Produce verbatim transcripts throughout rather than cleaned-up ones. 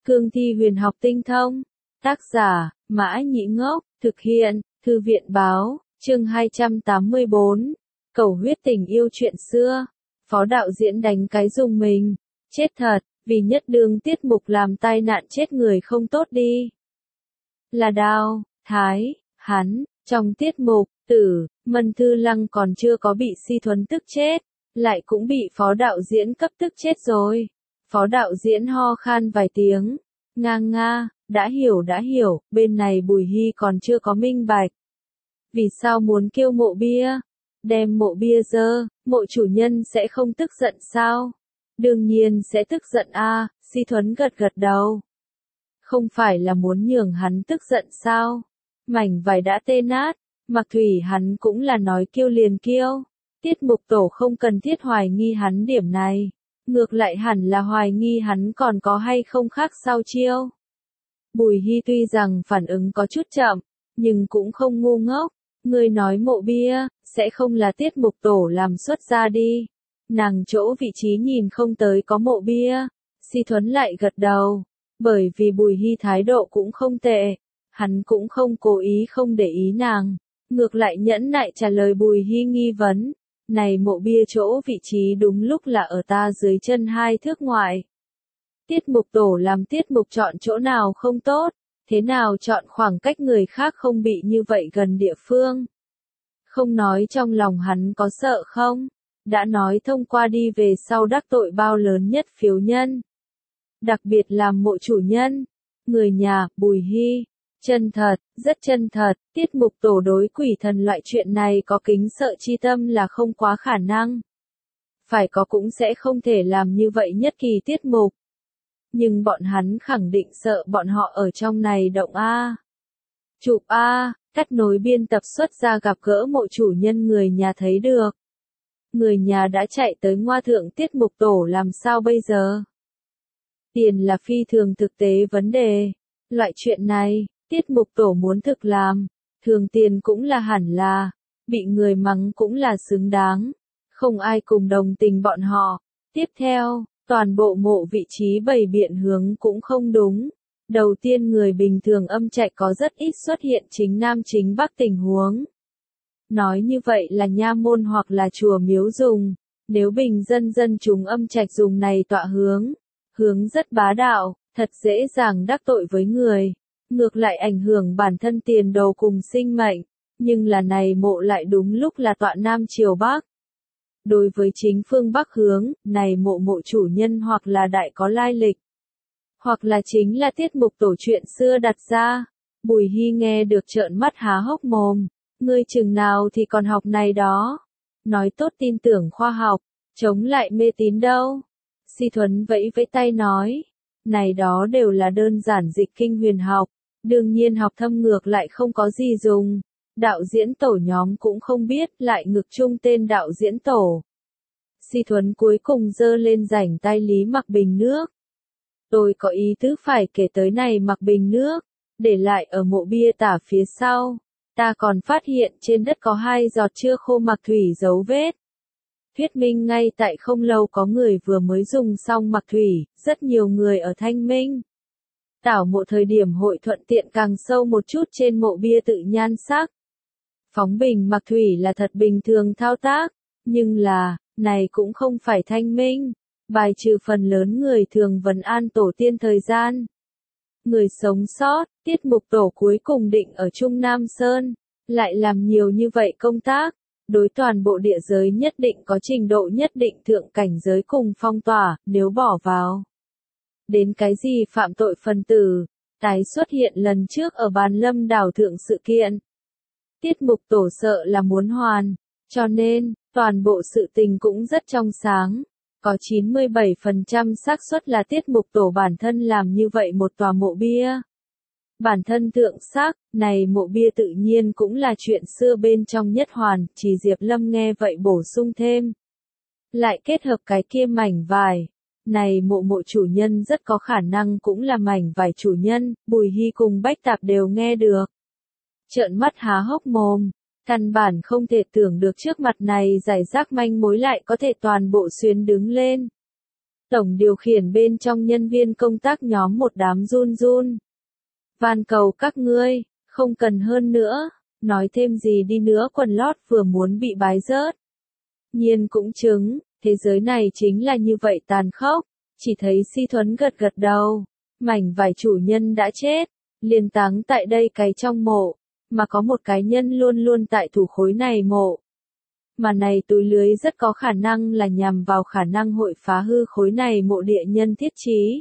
Cương thi huyền học tinh thông. Tác giả, Mã Nhĩ Ngốc, thực hiện, Thư viện Báo, chương hai trăm tám mươi bốn. Cầu huyết tình yêu chuyện xưa. Phó đạo diễn đánh cái dùng mình. Chết thật, vì nhất đương tiết mục làm tai nạn chết người không tốt đi. Là Đao, Thái, hắn, trong tiết mục, Tử, Mân Thư Lăng còn chưa có bị Si Thuấn tức chết, lại cũng bị phó đạo diễn cấp tức chết rồi. Phó đạo diễn ho khan vài tiếng, nga nga, đã hiểu đã hiểu, bên này Bùi Hy còn chưa có minh bạch. Vì sao muốn kêu mộ bia? Đem mộ bia dơ, mộ chủ nhân sẽ không tức giận sao? Đương nhiên sẽ tức giận a. Si Thuấn gật gật đầu. Không phải là muốn nhường hắn tức giận sao? Mảnh vải đã tê nát, Mạc Thủy hắn cũng là nói kiêu liền kiêu. Tiết mục tổ không cần thiết hoài nghi hắn điểm này. Ngược lại hẳn là hoài nghi hắn còn có hay không khác sau chiêu. Bùi Hy tuy rằng phản ứng có chút chậm, nhưng cũng không ngu ngốc. Người nói mộ bia, sẽ không là tiết mục tổ làm xuất ra đi. Nàng chỗ vị trí nhìn không tới có mộ bia. Si Thuấn lại gật đầu. Bởi vì Bùi Hy thái độ cũng không tệ. Hắn cũng không cố ý không để ý nàng. Ngược lại nhẫn nại trả lời Bùi Hy nghi vấn. Này mộ bia chỗ vị trí đúng lúc là ở ta dưới chân hai thước ngoại. Tiết mục tổ làm tiết mục chọn chỗ nào không tốt, thế nào chọn khoảng cách người khác không bị như vậy gần địa phương. Không nói trong lòng hắn có sợ không, đã nói thông qua đi về sau đắc tội bao lớn nhất phiếu nhân. Đặc biệt là mộ chủ nhân, người nhà, Bùi Hy. Chân thật, rất chân thật, tiết mục tổ đối quỷ thần loại chuyện này có kính sợ chi tâm là không quá khả năng. Phải có cũng sẽ không thể làm như vậy nhất kỳ tiết mục. Nhưng bọn hắn khẳng định sợ bọn họ ở trong này động A. Chụp A, cắt nối biên tập xuất ra gặp gỡ mộ chủ nhân người nhà thấy được. Người nhà đã chạy tới ngoa thượng tiết mục tổ làm sao bây giờ? Tiền là phi thường thực tế vấn đề. Loại chuyện này, tiết mục tổ muốn thực làm, thường tiền cũng là hẳn là, bị người mắng cũng là xứng đáng, không ai cùng đồng tình bọn họ. Tiếp theo, toàn bộ mộ vị trí bày biện hướng cũng không đúng. Đầu tiên người bình thường âm trạch có rất ít xuất hiện chính nam chính bắc tình huống. Nói như vậy là nha môn hoặc là chùa miếu dùng, nếu bình dân dân chúng âm trạch dùng này tọa hướng, hướng rất bá đạo, thật dễ dàng đắc tội với người. Ngược lại ảnh hưởng bản thân tiền đồ cùng sinh mệnh, nhưng là này mộ lại đúng lúc là tọa nam chiều bắc. Đối với chính phương bắc hướng, này mộ mộ chủ nhân hoặc là đại có lai lịch, hoặc là chính là tiết mục tổ chuyện xưa đặt ra. Bùi Hy nghe được trợn mắt há hốc mồm, ngươi chừng nào thì còn học này đó. Nói tốt tin tưởng khoa học, chống lại mê tín đâu. Si Thuấn vẫy vẫy tay nói, này đó đều là đơn giản dịch kinh huyền học. Đương nhiên học thâm ngược lại không có gì dùng. Đạo diễn tổ nhóm cũng không biết, lại ngực chung tên đạo diễn tổ. Si Thuấn cuối cùng giơ lên rảnh tay Lý Mặc Bình nước. Tôi có ý tứ phải kể tới này Mặc Bình nước, để lại ở mộ bia tả phía sau. Ta còn phát hiện trên đất có hai giọt chưa khô mặc thủy dấu vết. Thuyết minh ngay tại không lâu có người vừa mới dùng xong mặc thủy, rất nhiều người ở Thanh Minh. Tảo mộ thời điểm hội thuận tiện càng sâu một chút trên mộ bia tự nhan sắc. Phóng bình mặc thủy là thật bình thường thao tác, nhưng là, này cũng không phải Thanh Minh, bài trừ phần lớn người thường vấn an tổ tiên thời gian. Người sống sót, tiết mục tổ cuối cùng định ở Trung Nam Sơn, lại làm nhiều như vậy công tác, đối toàn bộ địa giới nhất định có trình độ nhất định thượng cảnh giới cùng phong tỏa, nếu bỏ vào. Đến cái gì phạm tội phần tử, tái xuất hiện lần trước ở bàn lâm đảo thượng sự kiện. Tiết mục tổ sợ là muốn hoàn, cho nên, toàn bộ sự tình cũng rất trong sáng. Có chín mươi bảy phần trăm xác suất là tiết mục tổ bản thân làm như vậy một tòa mộ bia. Bản thân thượng xác, này mộ bia tự nhiên cũng là chuyện xưa bên trong nhất hoàn, chỉ Diệp Lâm nghe vậy bổ sung thêm. Lại kết hợp cái kia mảnh vải. Này mộ mộ chủ nhân rất có khả năng cũng là mảnh vải chủ nhân, Bùi Hy cùng Bách Tạp đều nghe được. Trợn mắt há hốc mồm, căn bản không thể tưởng được trước mặt này giải rác manh mối lại có thể toàn bộ xuyến đứng lên. Tổng điều khiển bên trong nhân viên công tác nhóm một đám run run. Van cầu các ngươi, không cần hơn nữa, nói thêm gì đi nữa quần lót vừa muốn bị bái rớt. Nhiên cũng chứng, thế giới này chính là như vậy tàn khốc, chỉ thấy Si Thuấn gật gật đầu, mảnh vải chủ nhân đã chết, liền táng tại đây cái trong mộ, mà có một cái nhân luôn luôn tại thủ khối này mộ. Mà này túi lưới rất có khả năng là nhằm vào khả năng hội phá hư khối này mộ địa nhân thiết trí.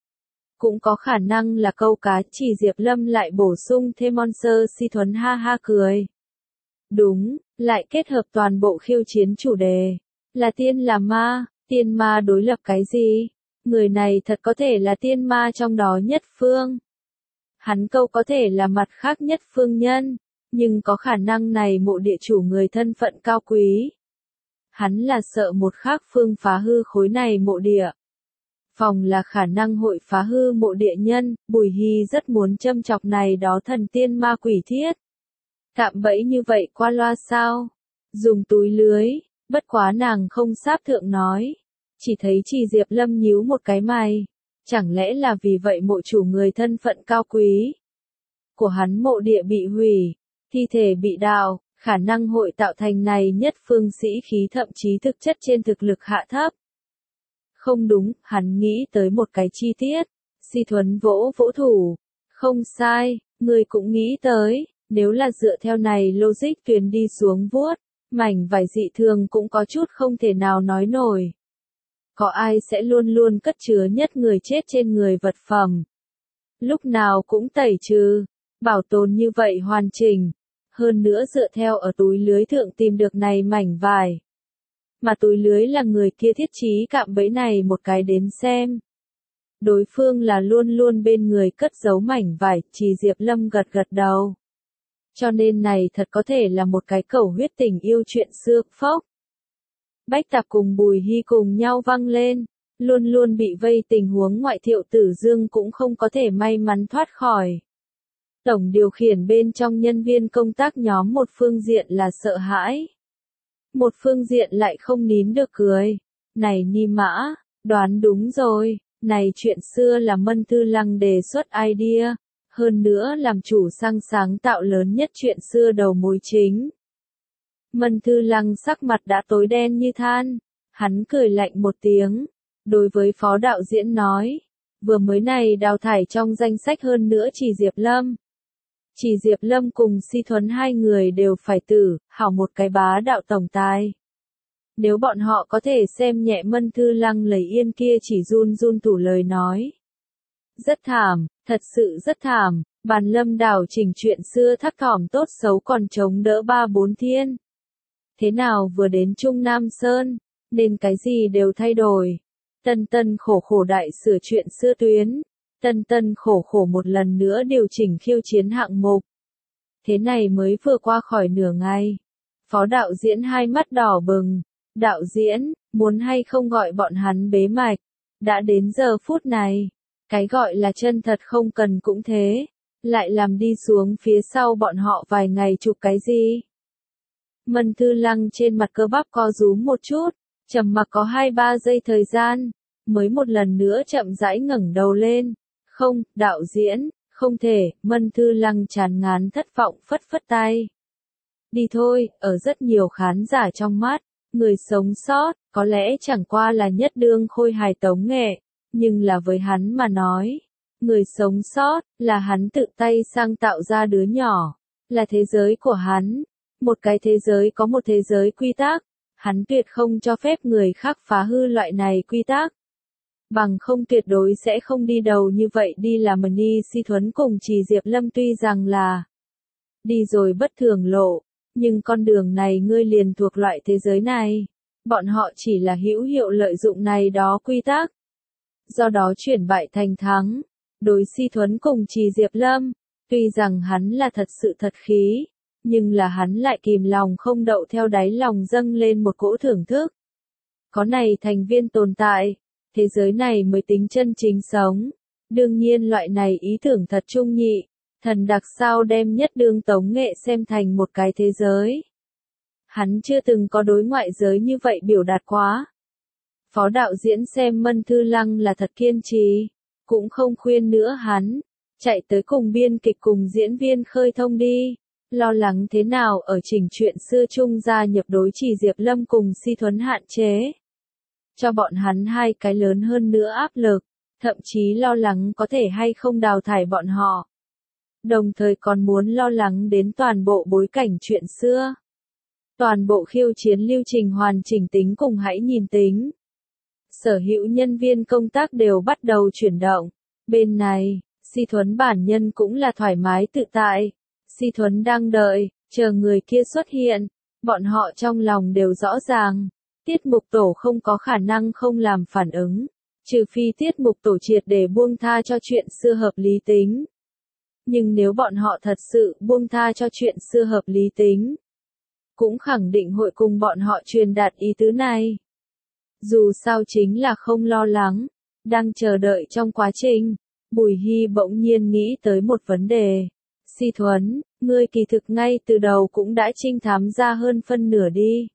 Cũng có khả năng là câu cá chỉ Diệp Lâm lại bổ sung thêm Monster. Si Thuấn ha ha cười. Đúng, lại kết hợp toàn bộ khiêu chiến chủ đề. Là tiên là ma, tiên ma đối lập cái gì? Người này thật có thể là tiên ma trong đó nhất phương. Hắn câu có thể là mặt khác nhất phương nhân, nhưng có khả năng này mộ địa chủ người thân phận cao quý. Hắn là sợ một khác phương phá hư khối này mộ địa. Phòng là khả năng hội phá hư mộ địa nhân, Bùi Hy rất muốn châm chọc này đó thần tiên ma quỷ thiết. Cạm bẫy như vậy qua loa sao? Dùng túi lưới, bất quá nàng không sáp thượng nói. Chỉ thấy Trì Diệp Lâm nhíu một cái mày. Chẳng lẽ là vì vậy mộ chủ người thân phận cao quý của hắn mộ địa bị hủy, thi thể bị đào, khả năng hội tạo thành này nhất phương sĩ khí thậm chí thực chất trên thực lực hạ thấp. Không đúng, hắn nghĩ tới một cái chi tiết. Si Thuấn vỗ vỗ thủ. Không sai, người cũng nghĩ tới, nếu là dựa theo này logic tuyến đi xuống vuốt, mảnh vải dị thường cũng có chút không thể nào nói nổi. Có ai sẽ luôn luôn cất chứa nhất người chết trên người vật phẩm? Lúc nào cũng tẩy trừ, bảo tồn như vậy hoàn chỉnh. Hơn nữa dựa theo ở túi lưới thượng tìm được này mảnh vải. Mà túi lưới là người kia thiết trí cạm bẫy này một cái đến xem. Đối phương là luôn luôn bên người cất giấu mảnh vải, Trì Diệp Lâm gật gật đầu. Cho nên này thật có thể là một cái cầu huyết tình yêu chuyện xưa, phốc. Bách Tạp cùng Bùi Hy cùng nhau vang lên, luôn luôn bị vây tình huống ngoại Thiệu Tử Dương cũng không có thể may mắn thoát khỏi. Tổng điều khiển bên trong nhân viên công tác nhóm một phương diện là sợ hãi. Một phương diện lại không nín được cười. Này Ni Mã, đoán đúng rồi, này chuyện xưa là Mân Thư Lăng đề xuất idea, hơn nữa làm chủ sang sáng tạo lớn nhất chuyện xưa đầu mối chính. Mân Thư Lăng sắc mặt đã tối đen như than, hắn cười lạnh một tiếng, đối với phó đạo diễn nói, vừa mới này đào thải trong danh sách hơn nữa Trì Diệp Lâm. Trì Diệp Lâm cùng Si Thuấn hai người đều phải tử, hảo một cái bá đạo tổng tài. Nếu bọn họ có thể xem nhẹ Mân Thư Lăng lấy yên kia chỉ run run thủ lời nói. Rất thảm, thật sự rất thảm, bàn lâm đảo chỉnh chuyện xưa thắt thỏm tốt xấu còn chống đỡ ba bốn thiên. Thế nào vừa đến Trung Nam Sơn, nên cái gì đều thay đổi. Tân tân khổ khổ đại sửa chuyện xưa tuyến. Tân tân khổ khổ một lần nữa điều chỉnh khiêu chiến hạng mục. Thế này mới vừa qua khỏi nửa ngày. Phó đạo diễn hai mắt đỏ bừng. Đạo diễn, muốn hay không gọi bọn hắn bế mạch. Đã đến giờ phút này. Cái gọi là chân thật không cần cũng thế. Lại làm đi xuống phía sau bọn họ vài ngày chụp cái gì. Mân Thư Lăng trên mặt cơ bắp co rúm một chút. Trầm mặc có hai ba giây thời gian. Mới một lần nữa chậm rãi ngẩng đầu lên. Không, đạo diễn, không thể, Mân Thư Lăng chán ngán thất vọng phất phất tay. Đi thôi, ở rất nhiều khán giả trong mắt, người sống sót, có lẽ chẳng qua là nhất đương khôi hài tống nghệ, nhưng là với hắn mà nói, người sống sót, là hắn tự tay sang tạo ra đứa nhỏ, là thế giới của hắn, một cái thế giới có một thế giới quy tắc, hắn tuyệt không cho phép người khác phá hư loại này quy tắc. Bằng không tuyệt đối sẽ không đi đầu như vậy đi làm Ni Si Thuấn cùng Trì Diệp Lâm tuy rằng là đi rồi bất thường lộ, nhưng con đường này ngươi liền thuộc loại thế giới này. Bọn họ chỉ là hữu hiệu lợi dụng này đó quy tắc. Do đó chuyển bại thành thắng. Đối Si Thuấn cùng Trì Diệp Lâm, tuy rằng hắn là thật sự thật khí, nhưng là hắn lại kìm lòng không đậu theo đáy lòng dâng lên một cỗ thưởng thức. Có này thành viên tồn tại. Thế giới này mới tính chân chính sống. Đương nhiên loại này ý tưởng thật trung nhị. Thần đặc sao đem nhất đương tống nghệ xem thành một cái thế giới. Hắn chưa từng có đối ngoại giới như vậy biểu đạt quá. Phó đạo diễn xem Mân Thư Lăng là thật kiên trì, cũng không khuyên nữa hắn, chạy tới cùng biên kịch cùng diễn viên khơi thông đi, lo lắng thế nào ở chỉnh chuyện xưa chung gia nhập đối chỉ Diệp Lâm cùng Si Thuấn hạn chế. Cho bọn hắn hai cái lớn hơn nữa áp lực, thậm chí lo lắng có thể hay không đào thải bọn họ. Đồng thời còn muốn lo lắng đến toàn bộ bối cảnh chuyện xưa. Toàn bộ khiêu chiến lưu trình hoàn chỉnh tính cùng hãy nhìn tính. Sở hữu nhân viên công tác đều bắt đầu chuyển động. Bên này, Si Thuấn bản nhân cũng là thoải mái tự tại. Si Thuấn đang đợi, chờ người kia xuất hiện. Bọn họ trong lòng đều rõ ràng. Tiết mục tổ không có khả năng không làm phản ứng. Trừ phi tiết mục tổ triệt để buông tha cho chuyện xưa hợp lý tính. Nhưng nếu bọn họ thật sự buông tha cho chuyện xưa hợp lý tính, cũng khẳng định hội cùng bọn họ truyền đạt ý tứ này. Dù sao chính là không lo lắng, đang chờ đợi trong quá trình, Bùi Hy bỗng nhiên nghĩ tới một vấn đề. Si Thuấn, ngươi kỳ thực ngay từ đầu cũng đã trinh thám ra hơn phân nửa đi.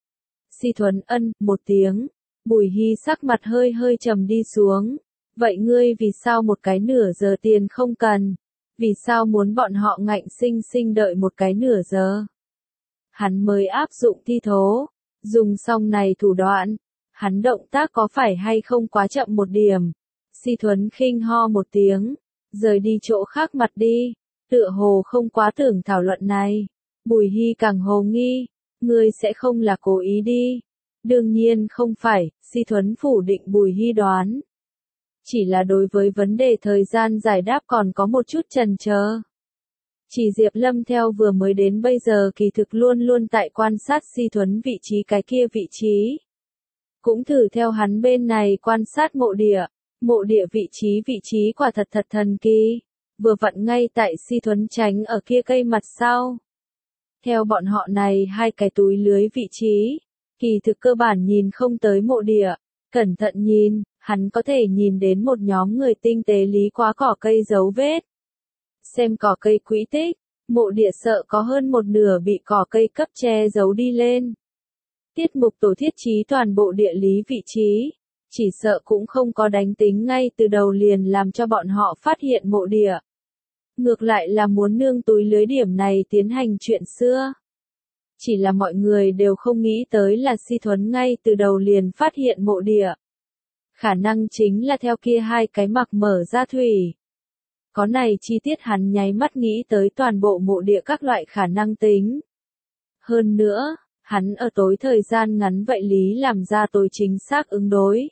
Si Thuấn ân, một tiếng, Bùi Hy sắc mặt hơi hơi trầm đi xuống. Vậy ngươi vì sao một cái nửa giờ tiền không cần? Vì sao muốn bọn họ ngạnh sinh sinh đợi một cái nửa giờ? Hắn mới áp dụng thi thố, dùng xong này thủ đoạn, hắn động tác có phải hay không quá chậm một điểm? Si Thuấn khinh ho một tiếng, rời đi chỗ khác mặt đi, tựa hồ không quá tưởng thảo luận này. Bùi Hy càng hồ nghi, ngươi sẽ không là cố ý đi. Đương nhiên không phải, Si Thuấn phủ định Bùi Hy đoán. Chỉ là đối với vấn đề thời gian giải đáp còn có một chút chần chờ. Chỉ Diệp Lâm theo vừa mới đến bây giờ kỳ thực luôn luôn tại quan sát Si Thuấn vị trí cái kia vị trí. Cũng thử theo hắn bên này quan sát mộ địa. Mộ địa vị trí vị trí quả thật thật thần kỳ. Vừa vặn ngay tại Si Thuấn tránh ở kia cây mặt sau. Theo bọn họ này hai cái túi lưới vị trí, kỳ thực cơ bản nhìn không tới mộ địa. Cẩn thận nhìn, hắn có thể nhìn đến một nhóm người tinh tế lý quá cỏ cây dấu vết. Xem cỏ cây quỹ tích, mộ địa sợ có hơn một nửa bị cỏ cây cấp che giấu đi lên. Tiết mục tổ thiết trí toàn bộ địa lý vị trí, chỉ sợ cũng không có đánh tính ngay từ đầu liền làm cho bọn họ phát hiện mộ địa. Ngược lại là muốn nương túi lưới điểm này tiến hành chuyện xưa. Chỉ là mọi người đều không nghĩ tới là Si Thuấn ngay từ đầu liền phát hiện mộ địa. Khả năng chính là theo kia hai cái mặc mở ra thủy. Có này chi tiết hắn nháy mắt nghĩ tới toàn bộ mộ địa các loại khả năng tính. Hơn nữa, hắn ở tối thời gian ngắn vậy lý làm ra tối chính xác ứng đối.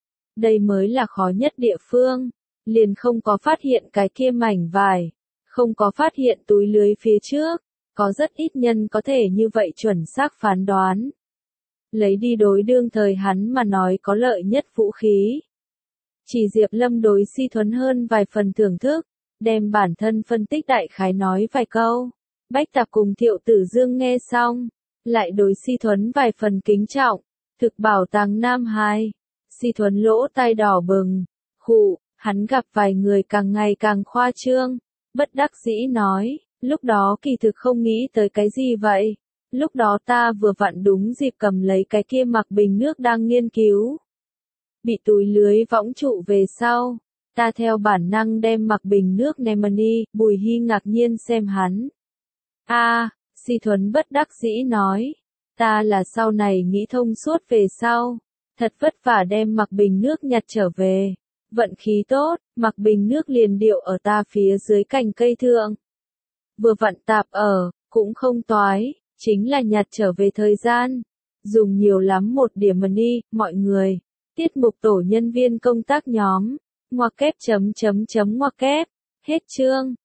Đây mới là khó nhất địa phương, liền không có phát hiện cái kia mảnh vải, không có phát hiện túi lưới phía trước, có rất ít nhân có thể như vậy chuẩn xác phán đoán. Lấy đi đối đương thời hắn mà nói có lợi nhất vũ khí. Chỉ Diệp Lâm đối Si Thuấn hơn vài phần thưởng thức, đem bản thân phân tích đại khái nói vài câu. Bách Tạp cùng Thiệu Tử Dương nghe xong, lại đối Si Thuấn vài phần kính trọng, thực bảo tàng Nam Hai. Si Thuấn lỗ tai đỏ bừng, khụ, hắn gặp vài người càng ngày càng khoa trương, bất đắc dĩ nói, lúc đó kỳ thực không nghĩ tới cái gì vậy. Lúc đó ta vừa vặn đúng dịp cầm lấy cái kia mặc bình nước đang nghiên cứu. Bị túi lưới võng trụ về sau, ta theo bản năng đem mặc bình nước ném đi. Bùi Hy ngạc nhiên xem hắn. A, à, Si Thuấn bất đắc dĩ nói, ta là sau này nghĩ thông suốt về sau, thật vất vả đem mặc bình nước nhặt trở về. Vận khí tốt, mặc bình nước liền điệu ở ta phía dưới cành cây thượng. Vừa vặn tạp ở, cũng không toái. Chính là nhặt trở về thời gian, dùng nhiều lắm một điểm money, mọi người, tiết mục tổ nhân viên công tác nhóm, ngoặc kép chấm chấm chấm ngoặc kép, hết chương.